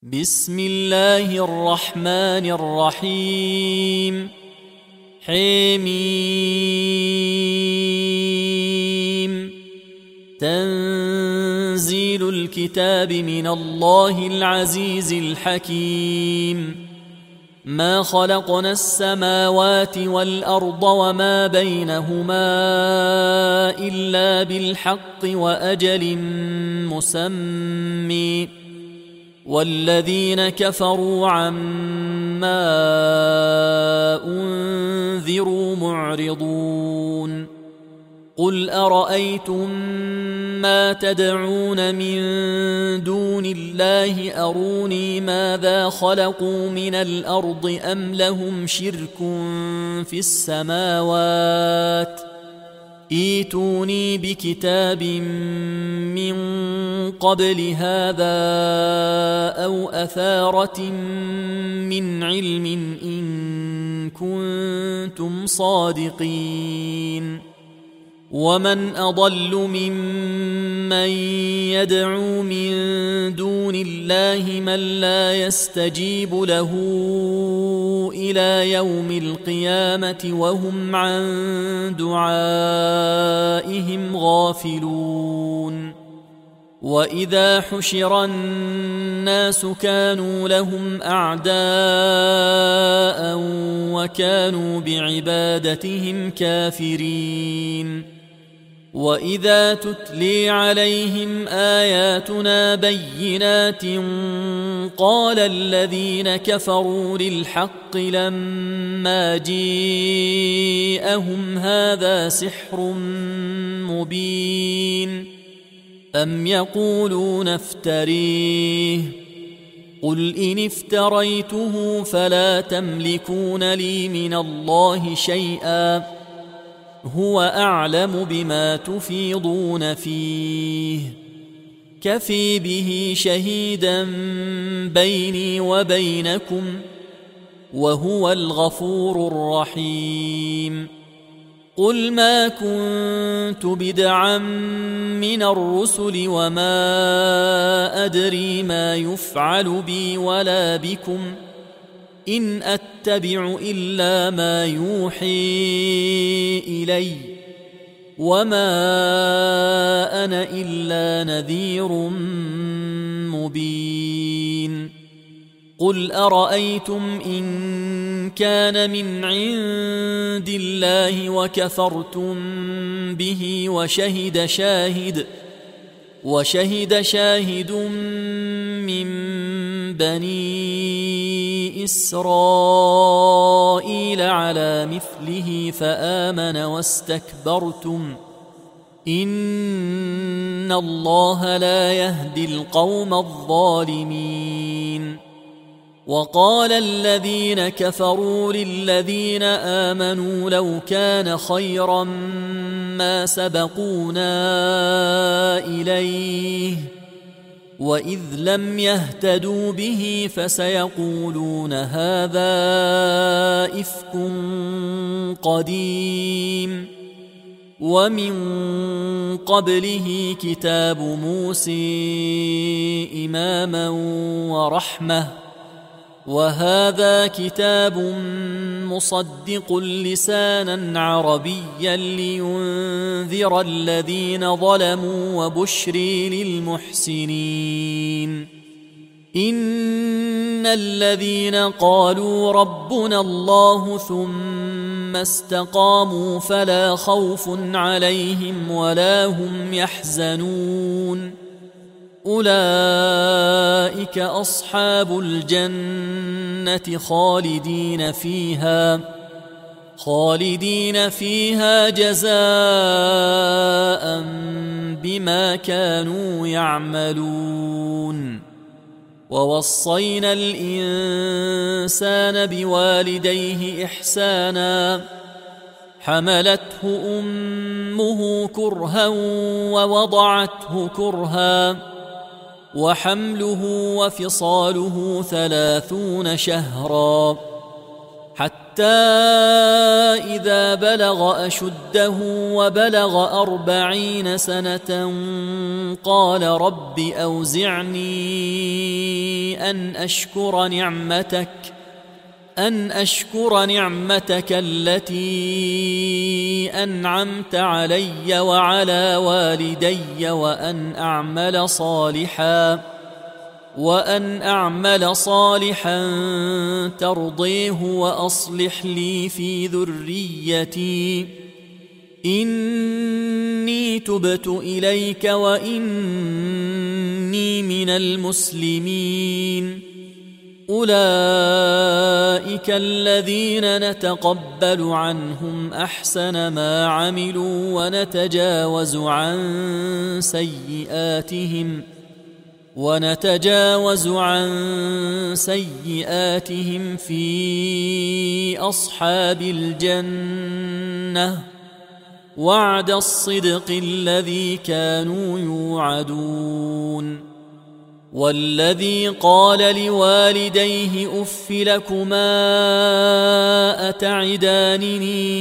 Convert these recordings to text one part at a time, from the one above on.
بسم الله الرحمن الرحيم. حميم. تنزيل الكتاب من الله العزيز الحكيم. ما خلقنا السماوات والأرض وما بينهما إلا بالحق وأجل مسمى، والذين كفروا عما أنذروا معرضون. قل أرأيتم ما تدعون من دون الله أروني ماذا خلقوا من الأرض أم لهم شرك في السماوات، ائتوني بكتاب من قبل هذا أو أثارة من علم إن كنتم صادقين. ومن أضل ممن يدعو من دون الله من لا يستجيب له إلى يوم القيامة وهم عن دعائهم غافلون. وإذا حشر الناس كانوا لهم أعداء وكانوا بعبادتهم كافرين. وإذا تتلي عليهم آياتنا بينات قال الذين كفروا للحق لما جاءهم هذا سحر مبين أم يقولون افتريه قل إن افتريته فلا تملكون لي من الله شيئا هو أعلم بما تفيضون فيه كفي به شهيدا بيني وبينكم وهو الغفور الرحيم. قل ما كنت بدعا من الرسل وما أدري ما يفعل بي ولا بكم إن أتبع إلا ما يوحي إلي وما أنا إلا نذير مبين. قل أرأيتم إن كان من عند الله وكفرتم به وشهد شاهد من بني إسرائيل على مثله فآمن واستكبرتم إن الله لا يهدي القوم الظالمين. وقال الذين كفروا للذين آمنوا لو كان خيرا ما سبقونا إليه وإذ لم يهتدوا به فسيقولون هذا إفك قديم. ومن قبله كتاب موسى إماما ورحمة وهذا كتاب مصدق لسانا عربيا لينذر الذين ظلموا وبشري للمحسنين. إن الذين قالوا ربنا الله ثم استقاموا فلا خوف عليهم ولا هم يحزنون أولئك أصحاب الجنة خالدين فيها جزاء بما كانوا يعملون. ووصينا الإنسان بوالديه إحسانا حملته أمه كرها ووضعته كرها وحمله وفصاله 30 شهرا حتى إذا بلغ أشده وبلغ 40 سنة قال رب أوزعني أن أشكر نعمتك التي أنعمت علي وعلى والدي وأن أعمل صالحا ترضيه وأصلح لي في ذريتي إني تبت إليك وإني من المسلمين أولئك الذين نتقبل عنهم أحسن ما عملوا ونتجاوز عن سيئاتهم في أصحاب الجنة وعد الصدق الذي كانوا يوعدون والذي قال لوالديه أف لكما أتعدانني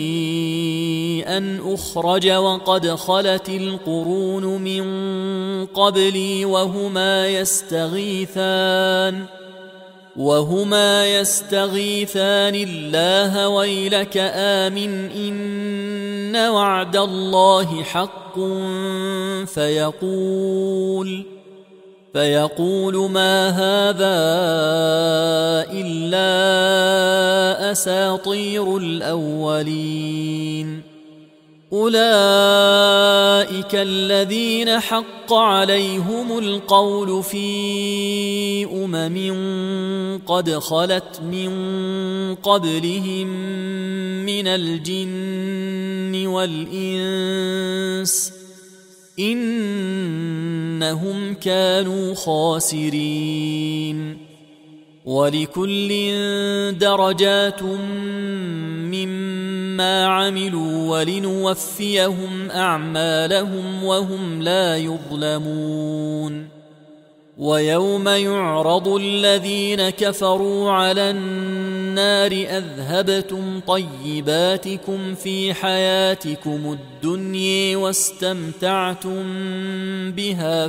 أن أخرج وقد خلت القرون من قبلي وهما يستغيثان الله ويلك آمن إن وعد الله حق فيقول ما هذا إلا أساطير الأولين أولئك الذين حق عليهم القول في قد خلت من قبلهم من الجن والإنس إنهم كانوا خاسرين ولكل درجات مما عملوا ولنوفيهم أعمالهم وهم لا يظلمون ويوم يعرض الذين كفروا على النار أذهبتم طيباتكم في حياتكم الدنيا واستمتعتم بها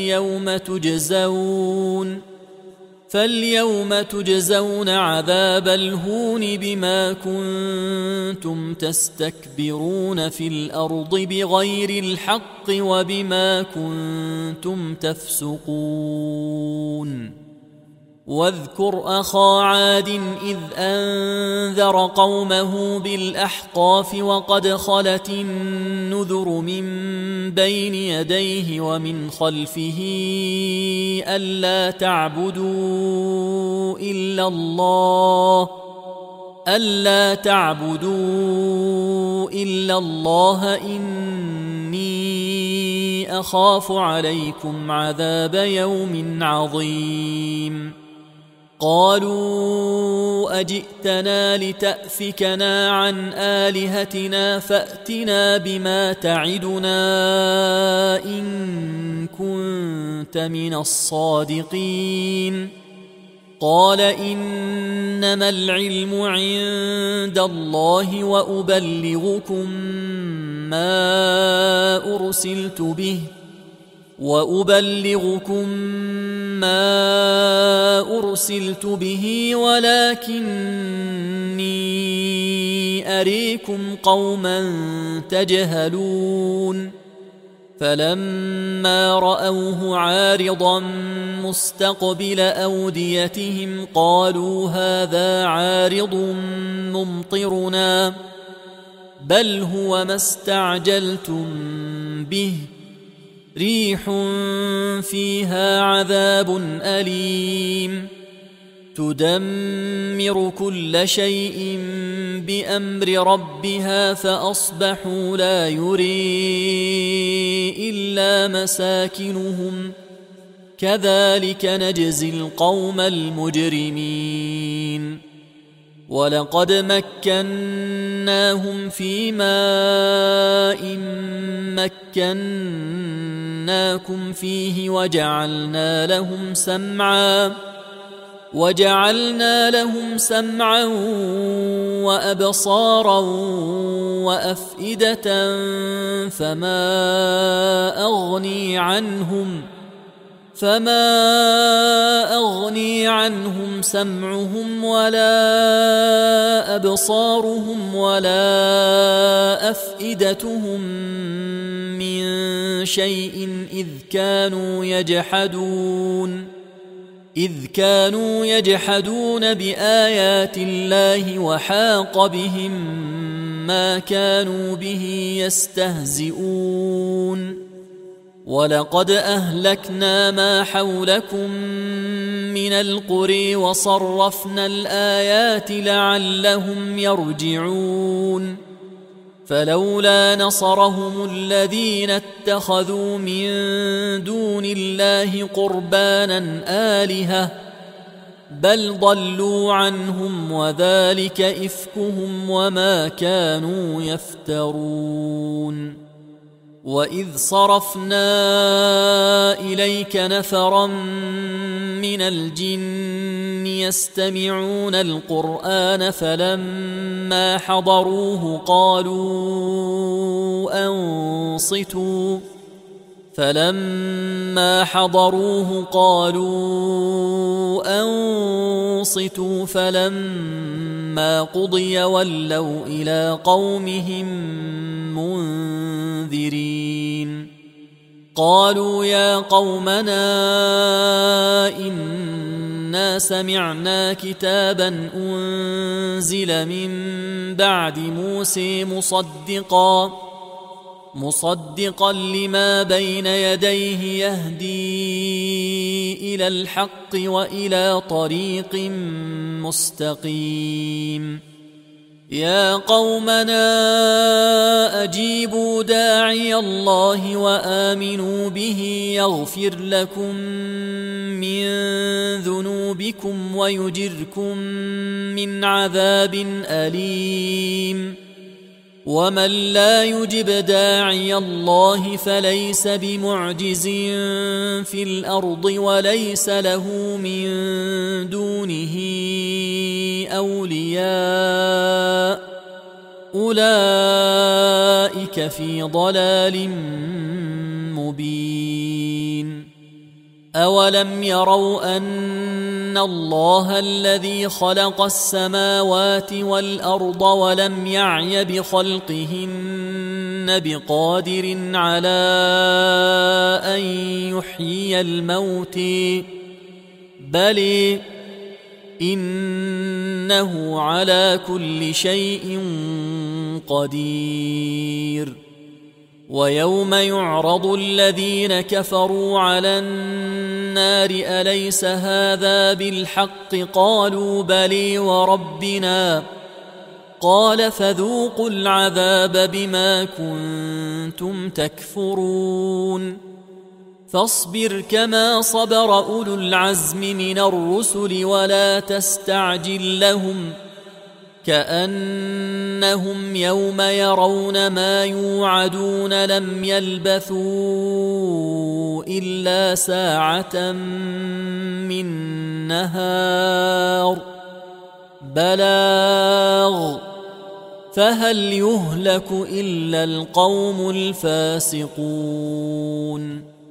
فاليوم تجزون عذاب الهون بما كنتم تستكبرون في الأرض بغير الحق وبما كنتم تفسقون واذكر أخا عاد إذ أنذر قومه بالأحقاف وقد خلت النذر من بين يديه ومن خلفه ألا تعبدوا إلا الله إني أخاف عليكم عذاب يوم عظيم قالوا أجئتنا لتأفكنا عن آلهتنا فأتنا بما تعدنا إن كنت من الصادقين قال إنما العلم عند الله وأبلغكم ما أرسلت به ولكني أريكم قوما تجهلون فلما رأوه عارضا مستقبل أوديتهم قالوا هذا عارض ممطرنا بل هو ما استعجلتم به ريح فيها عذاب أليم تدمر كل شيء بأمر ربها فأصبحوا لا يري إلا مساكنهم كذلك نجزي القوم المجرمين ولقد مكناهم في ماء مكناكم فيه وجعلنا لهم وجعلنا لهم سمعا وأبصارا وأفئدة فما أغني عنهم سمعهم ولا أبصارهم ولا أفئدتهم من شيء إذ كانوا يجحدون بآيات الله وحاق بهم ما كانوا به يستهزئون ولقد أهلكنا ما حولكم من القرى وصرفنا الآيات لعلهم يرجعون فلولا نصرهم الذين اتخذوا من دون الله قربانا آلهة بل ضلوا عنهم وذلك إفكهم وما كانوا يفترون وإذ صرفنا إليك نفرا من الجن يستمعون القرآن فلما حضروه قالوا أنصتوا فلما قضي ولوا إلى قومهم منذرين قالوا يا قومنا إنا سمعنا كتابا أنزل من بعد موسى مصدقا لما بين يديه يهدي إلى الحق وإلى طريق مستقيم يا قومنا أجيبوا داعي الله وآمنوا به يغفر لكم من ذنوبكم ويجركم من عذاب أليم ومن لا يجب داعي الله فليس بمعجز في الأرض وليس له من دونه أولياء أولئك في ضلال مبين أولم يروا أن الله الذي خلق السماوات والأرض ولم يعي بخلقهن بقادر على أن يحيي الموت بل إنه على كل شيء قدير ويوم يعرض الذين كفروا على النار أليس هذا بالحق قالوا بلى وربنا قال فذوقوا العذاب بما كنتم تكفرون فاصبر كما صبر أولو العزم من الرسل ولا تستعجل لهم كأنهم يوم يرون ما يوعدون لم يلبثوا إلا ساعة من نهار بلاغ فهل يهلك إلا القوم الفاسقون